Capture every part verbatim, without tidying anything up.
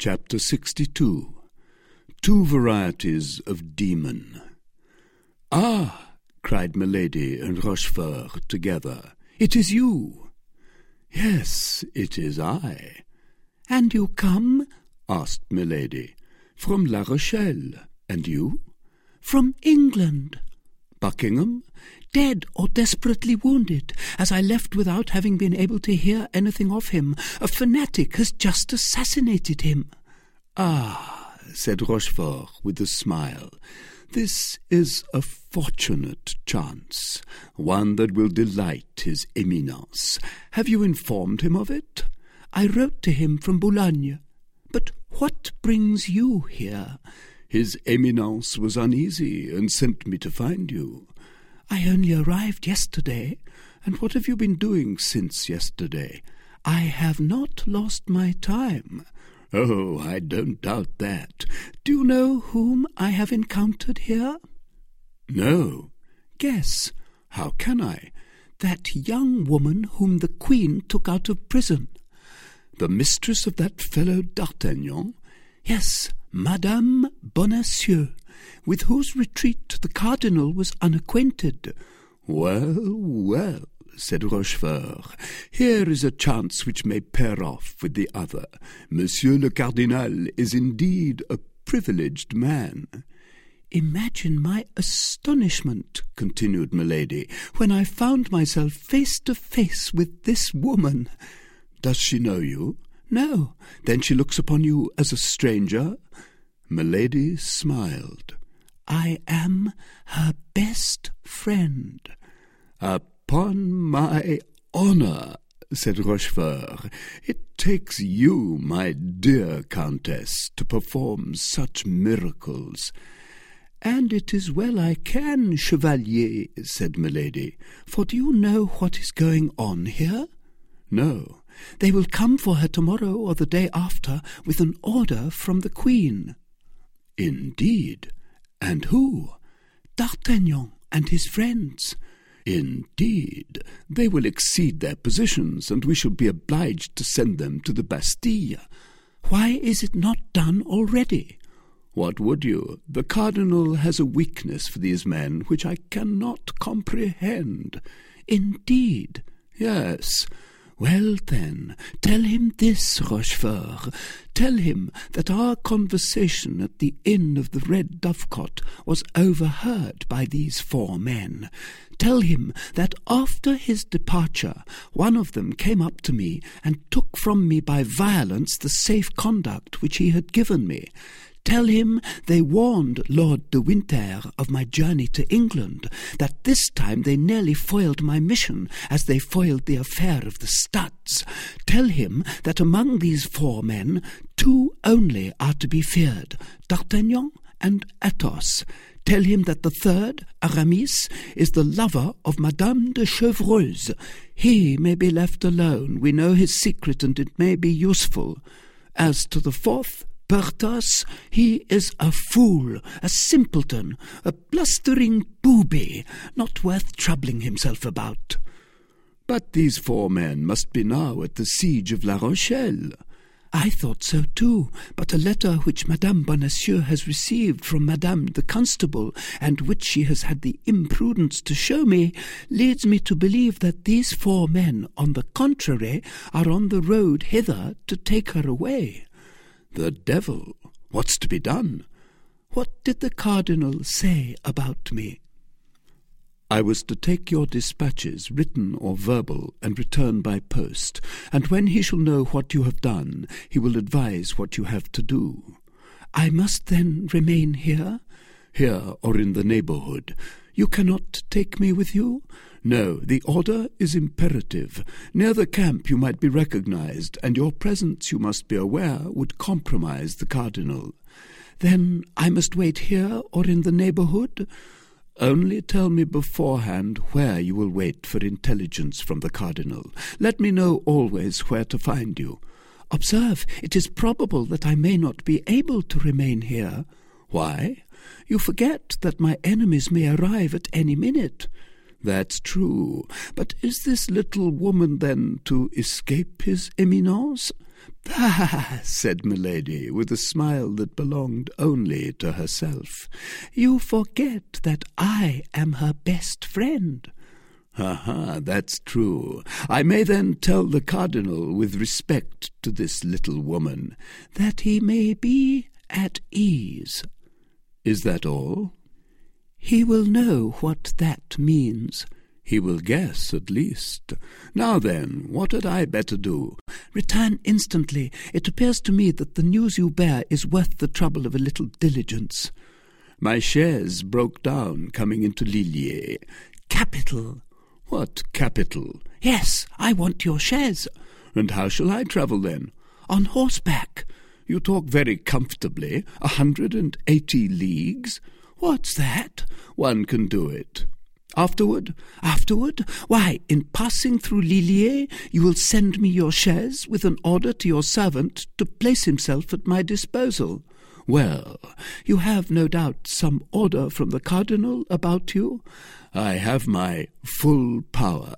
Chapter sixty-two. Two Varieties of Demon. "Ah!" cried Milady and Rochefort together. "It is you!" "Yes, it is I." "And you come?" asked Milady. "From La Rochelle. And you?" "From England." "Buckingham?" "Dead or desperately wounded, as I left without having been able to hear anything of him. A fanatic has just assassinated him." "Ah," said Rochefort with a smile, "this is a fortunate chance, one that will delight his Eminence. Have you informed him of it?" "I wrote to him from Boulogne." "But what brings you here?" "His Eminence was uneasy and sent me to find you." "I only arrived yesterday." "And what have you been doing since yesterday?" "I have not lost my time." "Oh, I don't doubt that. Do you know whom I have encountered here?" "No." "Guess." "How can I?" "That young woman whom the Queen took out of prison." "The mistress of that fellow D'Artagnan?" "Yes, Madame Bonacieux, with whose retreat the Cardinal was unacquainted." "Well, well," said Rochefort, "here is a chance which may pair off with the other. Monsieur le Cardinal is indeed a privileged man." "Imagine my astonishment," continued Milady, "when I found myself face to face with this woman." "Does she know you?" "No." "Then she looks upon you as a stranger?" Milady smiled. "I am her best friend." "Upon my honour," said Rochefort, "it takes you, my dear Countess, to perform such miracles." "And it is well I can, Chevalier," said Milady, "for do you know what is going on here?" "No." "They will come for her tomorrow or the day after with an order from the Queen." "Indeed? And who?" "D'Artagnan and his friends." "Indeed? They will exceed their positions, and we shall be obliged to send them to the Bastille." "Why is it not done already?" "What would you? The Cardinal has a weakness for these men which I cannot comprehend." "Indeed?" "Yes." "Well, then, tell him this, Rochefort. Tell him that our conversation at the Inn of the Red Dovecot was overheard by these four men. Tell him that after his departure, one of them came up to me and took from me by violence the safe conduct which he had given me. Tell him they warned Lord de Winter of my journey to England, that this time they nearly foiled my mission as they foiled the affair of the studs. Tell him that among these four men, two only are to be feared, D'Artagnan and Athos. Tell him that the third, Aramis, is the lover of Madame de Chevreuse. He may be left alone. We know his secret, and it may be useful. As to the fourth, Porthos, he is a fool, a simpleton, a blustering booby, not worth troubling himself about." "But these four men must be now at the siege of La Rochelle." "I thought so too, but a letter which Madame Bonacieux has received from Madame the Constable, and which she has had the imprudence to show me, leads me to believe that these four men, on the contrary, are on the road hither to take her away." "The devil! What's to be done?" "What did the Cardinal say about me?" "I was to take your dispatches, written or verbal, and return by post, and when he shall know what you have done, he will advise what you have to do." "I must then remain here?" "Here or in the neighbourhood." "You cannot take me with you?" "No, the order is imperative. Near the camp you might be recognized, and your presence, you must be aware, would compromise the Cardinal." "Then I must wait here or in the neighbourhood?" "Only tell me beforehand where you will wait for intelligence from the Cardinal. Let me know always where to find you." "Observe, it is probable that I may not be able to remain here." "Why?" "You forget that my enemies may arrive at any minute." "That's true. But is this little woman, then, to escape his Eminence?" "Ah," said Milady, with a smile that belonged only to herself, "you forget that I am her best friend." "Aha, that's true. I may then tell the Cardinal, with respect to this little woman, that he may be at ease." "Is that all?" "He will know what that means." "He will guess, at least. Now then, what had I better do?" "Return instantly. It appears to me that the news you bear is worth the trouble of a little diligence." "My chaise broke down coming into Lilliers." "Capital." "What capital?" "Yes, I want your chaise." "And how shall I travel then?" "On horseback." "You talk very comfortably. A hundred and eighty leagues?" "What's that?" "One can do it." "Afterward?" "Afterward? Why, in passing through Lilliers, you will send me your chaise with an order to your servant to place himself at my disposal." "Well, you have no doubt some order from the Cardinal about you?" "I have my full power."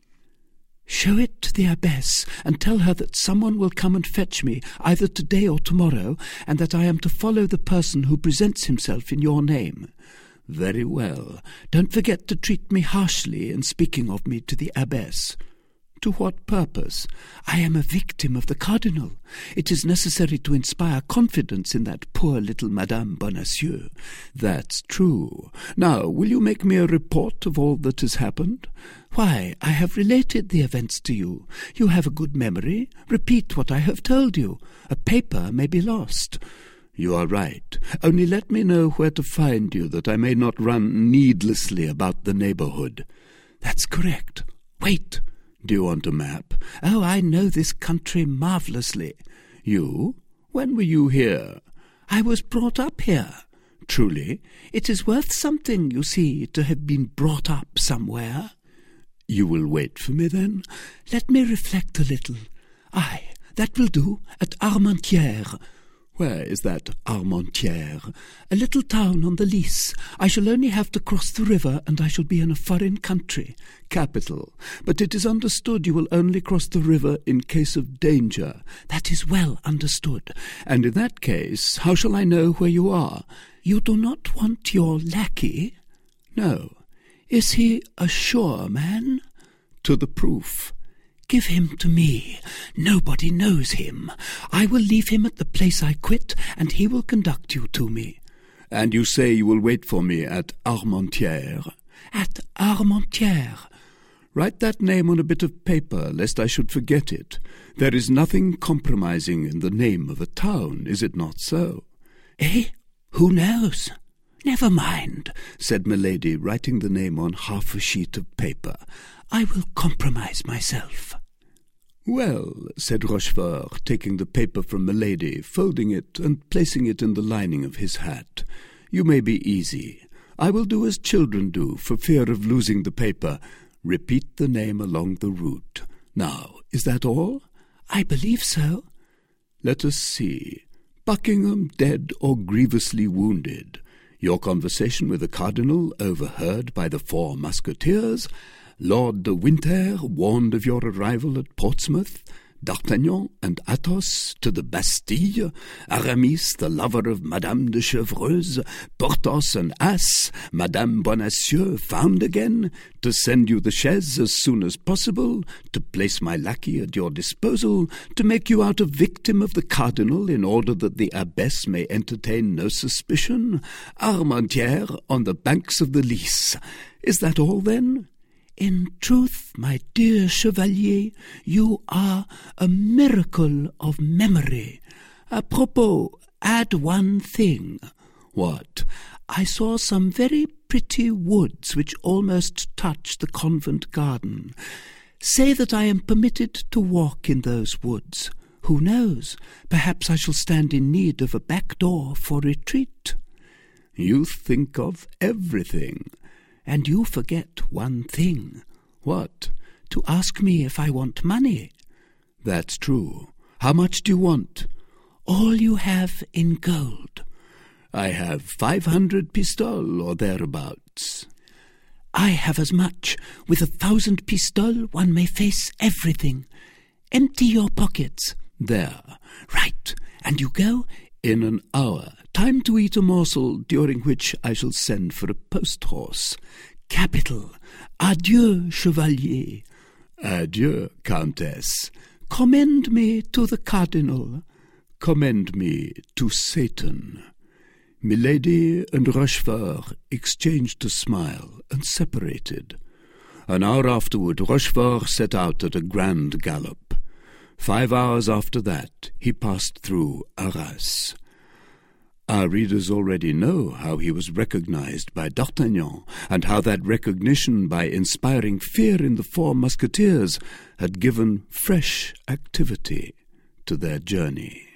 "Show it to the abbess, and tell her that someone will come and fetch me, either today or tomorrow, and that I am to follow the person who presents himself in your name." "Very well." "Don't forget to treat me harshly in speaking of me to the abbess." "To what purpose?" "I am a victim of the Cardinal. It is necessary to inspire confidence in that poor little Madame Bonacieux." "That's true. Now, will you make me a report of all that has happened?" "Why, I have related the events to you. You have a good memory. Repeat what I have told you. A paper may be lost." "You are right. Only let me know where to find you, that I may not run needlessly about the neighbourhood." "That's correct. Wait." "Do you want a map?" "Oh, I know this country marvellously." "You? When were you here?" "I was brought up here." "Truly?" "It is worth something, you see, to have been brought up somewhere." "You will wait for me, then?" "Let me reflect a little. Aye, that will do, at Armentières." "Where is that Armentières?" "A little town on the Lys. I shall only have to cross the river, and I shall be in a foreign country." "Capital. But it is understood you will only cross the river in case of danger." "That is well understood." "And in that case, how shall I know where you are?" "You do not want your lackey?" "No." "Is he a sure man?" "To the proof." "Give him to me. Nobody knows him. I will leave him at the place I quit, and he will conduct you to me." "And you say you will wait for me at Armentières?" "At Armentières." "Write that name on a bit of paper, lest I should forget it. There is nothing compromising in the name of a town, is it not so?" "Eh? Who knows?" "Never mind," said Milady, writing the name on half a sheet of paper. "I will compromise myself." "Well," said Rochefort, taking the paper from Milady, folding it, and placing it in the lining of his hat, "you may be easy. I will do as children do, for fear of losing the paper. Repeat the name along the route. Now, is that all?" "I believe so." "Let us see. Buckingham dead or grievously wounded. Your conversation with the Cardinal overheard by the four musketeers. Lord de Winter warned of your arrival at Portsmouth. D'Artagnan and Athos to the Bastille, Aramis the lover of Madame de Chevreuse, Porthos an ass, Madame Bonacieux found again, to send you the chaise as soon as possible, to place my lackey at your disposal, to make you out a victim of the Cardinal in order that the abbess may entertain no suspicion, Armentières on the banks of the Lys. Is that all, then?" "In truth, my dear Chevalier, you are a miracle of memory. Apropos, add one thing." "What?" "I saw some very pretty woods which almost touch the convent garden. Say that I am permitted to walk in those woods. Who knows? Perhaps I shall stand in need of a back door for retreat." "You think of everything." "And you forget one thing." "What?" "To ask me if I want money." "That's true. How much do you want?" "All you have in gold." "I have five hundred pistoles or thereabouts." "I have as much. With a thousand pistoles one may face everything. Empty your pockets." There. Right. And you go? In an hour. Time to eat a morsel, during which I shall send for a post-horse. Capital. Adieu, Chevalier. Adieu, Countess. Commend me to the Cardinal. Commend me to Satan. Milady and Rochefort exchanged a smile and separated. An hour afterward, Rochefort set out at a grand gallop. Five hours after that, he passed through Arras. Our readers already know how he was recognized by D'Artagnan, and how that recognition, by inspiring fear in the four musketeers, had given fresh activity to their journey.